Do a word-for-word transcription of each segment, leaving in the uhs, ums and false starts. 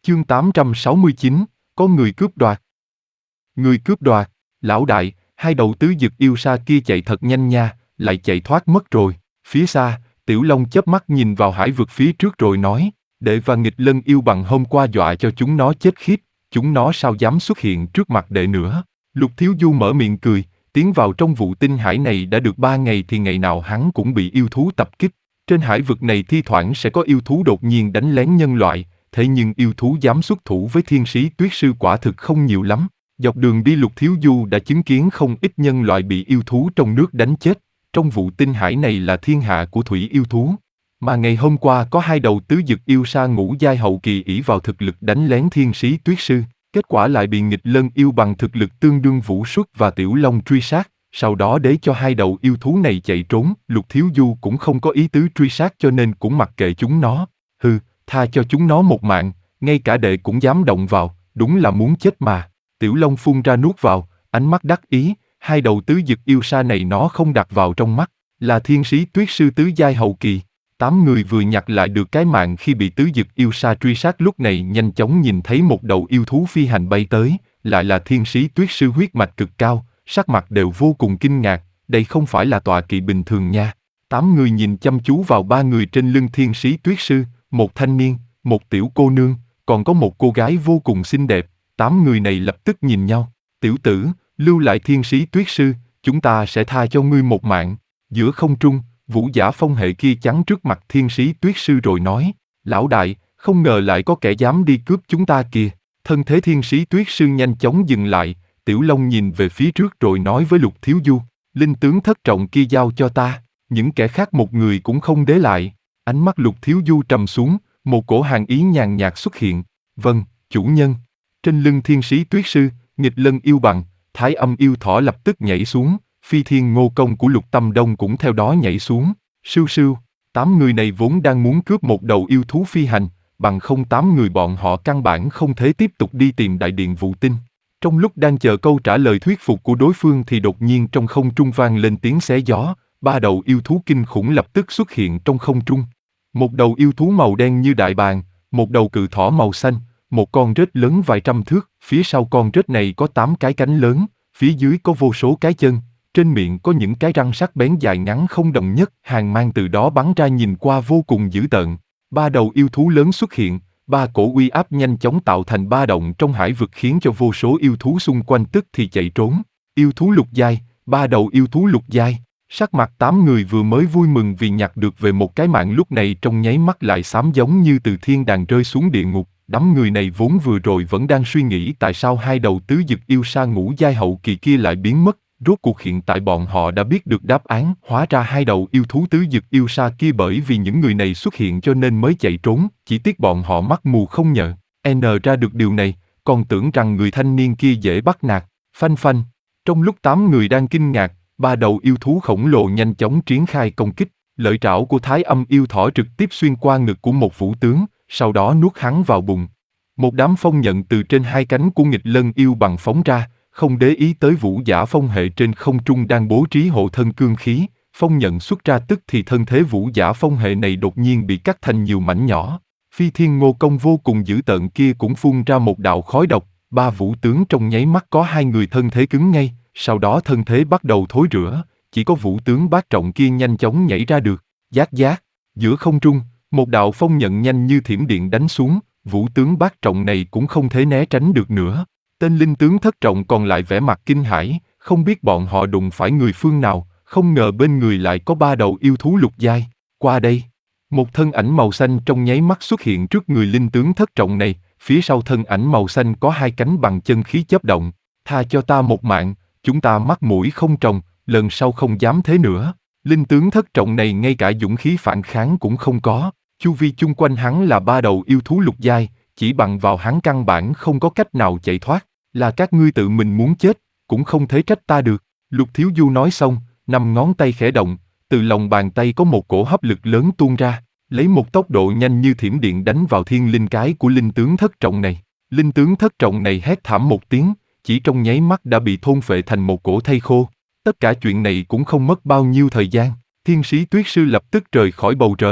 Chương tám trăm sáu mươi chín, có người cướp đoạt. Người cướp đoạt, lão đại, hai đầu tứ dực yêu sa kia chạy thật nhanh nha, lại chạy thoát mất rồi. Phía xa, Tiểu Long chớp mắt nhìn vào hải vực phía trước rồi nói, đệ và nghịch lân yêu bằng hôm qua dọa cho chúng nó chết khiếp, chúng nó sao dám xuất hiện trước mặt đệ nữa. Lục Thiếu Du mở miệng cười, tiến vào trong vụ tinh hải này đã được ba ngày thì ngày nào hắn cũng bị yêu thú tập kích. Trên hải vực này thi thoảng sẽ có yêu thú đột nhiên đánh lén nhân loại, thế nhưng yêu thú dám xuất thủ với thiên sĩ tuyết sư quả thực không nhiều lắm. Dọc đường đi Lục Thiếu Du đã chứng kiến không ít nhân loại bị yêu thú trong nước đánh chết. Trong vụ tinh hải này là thiên hạ của thủy yêu thú. Mà ngày hôm qua có hai đầu tứ dực yêu sa ngũ giai hậu kỳ ỷ vào thực lực đánh lén thiên sĩ tuyết sư. Kết quả lại bị nghịch lân yêu bằng thực lực tương đương Vũ Xuất và Tiểu Long truy sát. Sau đó để cho hai đầu yêu thú này chạy trốn, Lục Thiếu Du cũng không có ý tứ truy sát cho nên cũng mặc kệ chúng nó. Hừ, tha cho chúng nó một mạng, ngay cả đệ cũng dám động vào, đúng là muốn chết mà. Tiểu Long phun ra nuốt vào, ánh mắt đắc ý, hai đầu tứ dực yêu sa này nó không đặt vào trong mắt, là thiên sĩ tuyết sư tứ giai hậu kỳ. Tám người vừa nhặt lại được cái mạng khi bị tứ dực yêu sa truy sát lúc này nhanh chóng nhìn thấy một đầu yêu thú phi hành bay tới, lại là thiên sĩ tuyết sư huyết mạch cực cao, sắc mặt đều vô cùng kinh ngạc, đây không phải là tọa kỵ bình thường nha. Tám người nhìn chăm chú vào ba người trên lưng thiên sĩ tuyết sư, một thanh niên, một tiểu cô nương, còn có một cô gái vô cùng xinh đẹp. Tám người này lập tức nhìn nhau. Tiểu tử, lưu lại thiên sĩ tuyết sư, chúng ta sẽ tha cho ngươi một mạng. Giữa không trung, Vũ Giả Phong hệ kia chắn trước mặt thiên sĩ tuyết sư rồi nói, lão đại, không ngờ lại có kẻ dám đi cướp chúng ta kìa. Thân thế thiên sĩ tuyết sư nhanh chóng dừng lại, Tiểu Long nhìn về phía trước rồi nói với Lục Thiếu Du, linh tướng thất trọng kia giao cho ta, những kẻ khác một người cũng không để lại. Ánh mắt Lục Thiếu Du trầm xuống, một cổ hàn ý nhàn nhạt xuất hiện. Vâng, chủ nhân. Trên lưng thiên sĩ tuyết sư, nghịch lân yêu bằng, thái âm yêu thỏ lập tức nhảy xuống, phi thiên ngô công của Lục Tâm Đông cũng theo đó nhảy xuống. Sưu sưu, tám người này vốn đang muốn cướp một đầu yêu thú phi hành, bằng không tám người bọn họ căn bản không thể tiếp tục đi tìm đại điện vụ tinh. Trong lúc đang chờ câu trả lời thuyết phục của đối phương thì đột nhiên trong không trung vang lên tiếng xé gió, ba đầu yêu thú kinh khủng lập tức xuất hiện trong không trung. Một đầu yêu thú màu đen như đại bàng, một đầu cự thỏ màu xanh, một con rết lớn vài trăm thước, phía sau con rết này có tám cái cánh lớn, phía dưới có vô số cái chân, trên miệng có những cái răng sắc bén dài ngắn không đồng nhất, hàn mang từ đó bắn ra nhìn qua vô cùng dữ tợn. Ba đầu yêu thú lớn xuất hiện, ba cổ uy áp nhanh chóng tạo thành ba động trong hải vực khiến cho vô số yêu thú xung quanh tức thì chạy trốn. Yêu thú lục giai, ba đầu yêu thú lục giai. Sắc mặt tám người vừa mới vui mừng vì nhặt được về một cái mạng lúc này trong nháy mắt lại xám giống như từ thiên đàng rơi xuống địa ngục. Đám người này vốn vừa rồi vẫn đang suy nghĩ tại sao hai đầu tứ dực yêu sa ngũ giai hậu kỳ kia lại biến mất. Rốt cuộc hiện tại bọn họ đã biết được đáp án, hóa ra hai đầu yêu thú tứ dực yêu sa kia bởi vì những người này xuất hiện cho nên mới chạy trốn, chỉ tiếc bọn họ mắt mù không nhờ, n ra được điều này, còn tưởng rằng người thanh niên kia dễ bắt nạt. Phanh phanh, trong lúc tám người đang kinh ngạc, ba đầu yêu thú khổng lồ nhanh chóng triển khai công kích, lợi trảo của thái âm yêu thỏ trực tiếp xuyên qua ngực của một vũ tướng, sau đó nuốt hắn vào bụng. Một đám phong nhận từ trên hai cánh của nghịch lân yêu bằng phóng ra, không để ý tới Vũ Giả Phong hệ trên không trung đang bố trí hộ thân cương khí, phong nhận xuất ra tức thì thân thế Vũ Giả Phong hệ này đột nhiên bị cắt thành nhiều mảnh nhỏ. Phi thiên ngô công vô cùng dữ tợn kia cũng phun ra một đạo khói độc, ba vũ tướng trong nháy mắt có hai người thân thế cứng ngay, sau đó thân thế bắt đầu thối rữa, chỉ có vũ tướng bát trọng kia nhanh chóng nhảy ra được. Giác giác, giữa không trung, một đạo phong nhận nhanh như thiểm điện đánh xuống, vũ tướng bát trọng này cũng không thể né tránh được nữa. Tên linh tướng thất trọng còn lại vẻ mặt kinh hãi, không biết bọn họ đụng phải người phương nào, không ngờ bên người lại có ba đầu yêu thú lục giai. Qua đây, một thân ảnh màu xanh trong nháy mắt xuất hiện trước người linh tướng thất trọng này, phía sau thân ảnh màu xanh có hai cánh bằng chân khí chớp động. Tha cho ta một mạng, chúng ta mắt mũi không tròng, lần sau không dám thế nữa. Linh tướng thất trọng này ngay cả dũng khí phản kháng cũng không có, chu vi chung quanh hắn là ba đầu yêu thú lục giai, chỉ bằng vào hắn căn bản không có cách nào chạy thoát, là các ngươi tự mình muốn chết, cũng không thể trách ta được. Lục Thiếu Du nói xong, năm ngón tay khẽ động, từ lòng bàn tay có một cổ hấp lực lớn tuôn ra, lấy một tốc độ nhanh như thiểm điện đánh vào thiên linh cái của linh tướng thất trọng này. Linh tướng thất trọng này hét thảm một tiếng, chỉ trong nháy mắt đã bị thôn phệ thành một cổ thây khô. Tất cả chuyện này cũng không mất bao nhiêu thời gian, thiên sĩ tuyết sư lập tức rời khỏi bầu trời,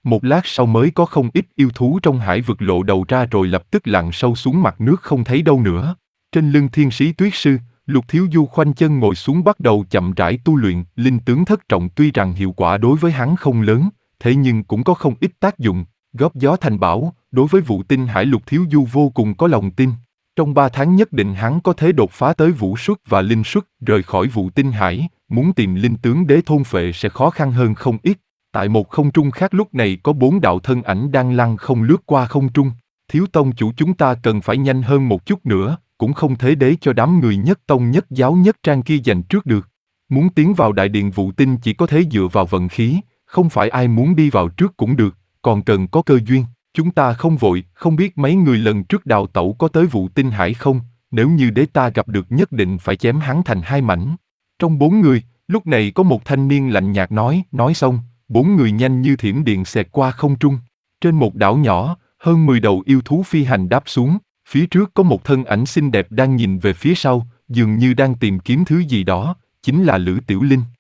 Một lát sau mới có không ít yêu thú trong hải vực lộ đầu ra rồi lập tức lặn sâu xuống mặt nước không thấy đâu nữa. Trên lưng thiên sĩ tuyết sư, Lục Thiếu Du khoanh chân ngồi xuống bắt đầu chậm rãi tu luyện. Linh tướng thất trọng tuy rằng hiệu quả đối với hắn không lớn, thế nhưng cũng có không ít tác dụng. Góp gió thành bão, đối với Vũ Tinh Hải Lục Thiếu Du vô cùng có lòng tin. Trong ba tháng nhất định hắn có thể đột phá tới vũ xuất và linh xuất, rời khỏi Vũ Tinh Hải, muốn tìm linh tướng đế thôn phệ sẽ khó khăn hơn không ít. Tại một không trung khác lúc này có bốn đạo thân ảnh đang lăng không lướt qua không trung. Thiếu tông chủ chúng ta cần phải nhanh hơn một chút nữa, cũng không thể để cho đám người nhất tông nhất giáo nhất trang kia giành trước được. Muốn tiến vào đại điện Vũ Tinh chỉ có thể dựa vào vận khí, không phải ai muốn đi vào trước cũng được, còn cần có cơ duyên. Chúng ta không vội, không biết mấy người lần trước đào tẩu có tới Vũ Tinh Hải không, nếu như để ta gặp được nhất định phải chém hắn thành hai mảnh. Trong bốn người, lúc này có một thanh niên lạnh nhạt nói, nói xong, bốn người nhanh như thiểm điện xẹt qua không trung. Trên một đảo nhỏ, hơn mười đầu yêu thú phi hành đáp xuống, phía trước có một thân ảnh xinh đẹp đang nhìn về phía sau, dường như đang tìm kiếm thứ gì đó, chính là Lữ Tiểu Linh.